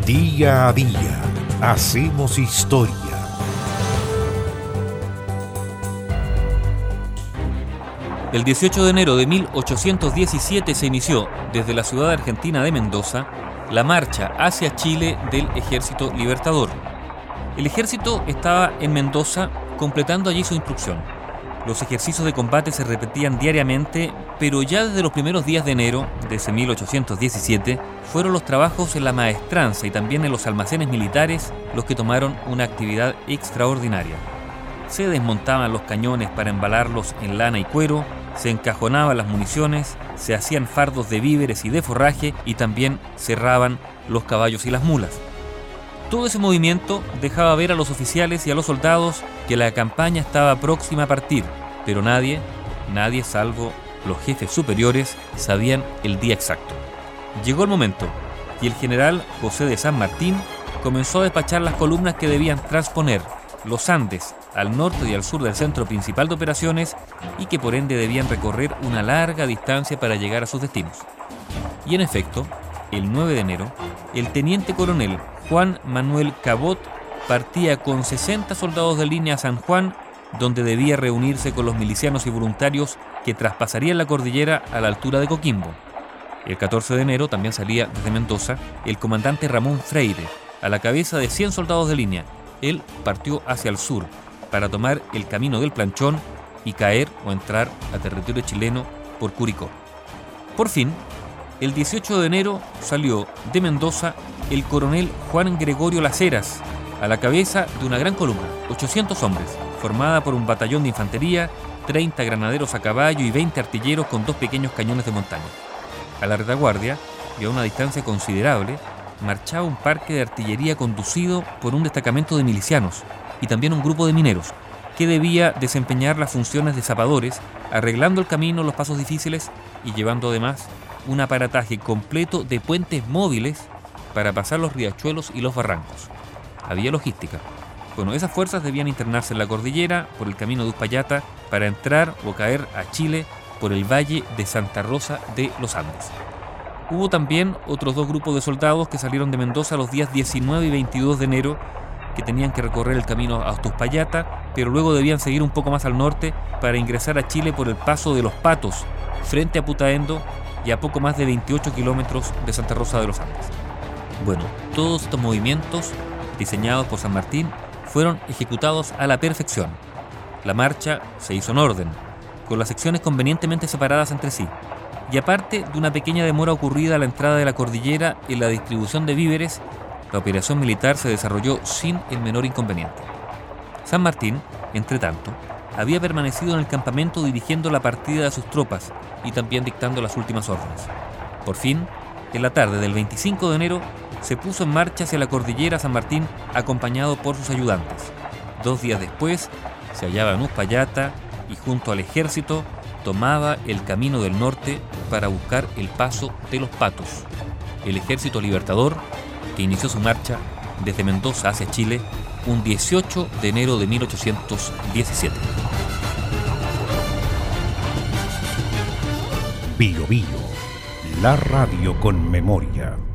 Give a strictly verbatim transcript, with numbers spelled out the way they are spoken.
Día a día hacemos historia. El dieciocho de enero de mil ochocientos diecisiete se inició desde la ciudad argentina de Mendoza la marcha hacia Chile del Ejército Libertador. El ejército estaba en Mendoza completando allí su instrucción. Los ejercicios de combate se repetían diariamente, pero ya desde los primeros días de enero de ese mil ochocientos diecisiete fueron los trabajos en la maestranza y también en los almacenes militares los que tomaron una actividad extraordinaria. Se desmontaban los cañones para embalarlos en lana y cuero, se encajonaban las municiones, se hacían fardos de víveres y de forraje y también cerraban los caballos y las mulas. Todo ese movimiento dejaba ver a los oficiales y a los soldados que la campaña estaba próxima a partir, pero nadie, nadie salvo los jefes superiores, sabían el día exacto. Llegó el momento y el general José de San Martín comenzó a despachar las columnas que debían transponer los Andes al norte y al sur del centro principal de operaciones y que por ende debían recorrer una larga distancia para llegar a sus destinos. Y en efecto, el nueve de enero, el teniente coronel Juan Manuel Cabot partía con sesenta soldados de línea a San Juan, donde debía reunirse con los milicianos y voluntarios que traspasarían la cordillera a la altura de Coquimbo. El catorce de enero también salía desde Mendoza el comandante Ramón Freire, a la cabeza de cien soldados de línea. Él partió hacia el sur para tomar el camino del Planchón y caer o entrar a territorio chileno por Curicó. Por fin, el dieciocho de enero salió de Mendoza el coronel Juan Gregorio Las Heras, a la cabeza de una gran columna, ochocientos hombres, formada por un batallón de infantería, treinta granaderos a caballo y veinte artilleros con dos pequeños cañones de montaña. A la retaguardia, y a una distancia considerable, marchaba un parque de artillería conducido por un destacamento de milicianos y también un grupo de mineros, que debía desempeñar las funciones de zapadores, arreglando el camino, los pasos difíciles y llevando además un aparataje completo de puentes móviles para pasar los riachuelos y los barrancos. Había logística. Bueno, esas fuerzas debían internarse en la cordillera por el camino de Uspallata para entrar o caer a Chile por el valle de Santa Rosa de los Andes. Hubo también otros dos grupos de soldados que salieron de Mendoza los días diecinueve y veintidós de enero, que tenían que recorrer el camino hasta Uspallata, pero luego debían seguir un poco más al norte para ingresar a Chile por el paso de Los Patos, frente a Putaendo y a poco más de veintiocho kilómetros de Santa Rosa de los Andes. Bueno, todos estos movimientos, diseñados por San Martín, fueron ejecutados a la perfección. La marcha se hizo en orden, con las secciones convenientemente separadas entre sí, y aparte de una pequeña demora ocurrida a la entrada de la cordillera en la distribución de víveres, la operación militar se desarrolló sin el menor inconveniente. San Martín, entre tanto, había permanecido en el campamento dirigiendo la partida de sus tropas y también dictando las últimas órdenes. Por fin, en la tarde del veinticinco de enero, se puso en marcha hacia la cordillera San Martín acompañado por sus ayudantes. Dos días después, se hallaba en Uspallata y junto al ejército tomaba el camino del norte para buscar el paso de Los Patos, el Ejército Libertador que inició su marcha desde Mendoza hacia Chile un dieciocho de enero de mil ochocientos diecisiete. Bio Bio, la radio con memoria.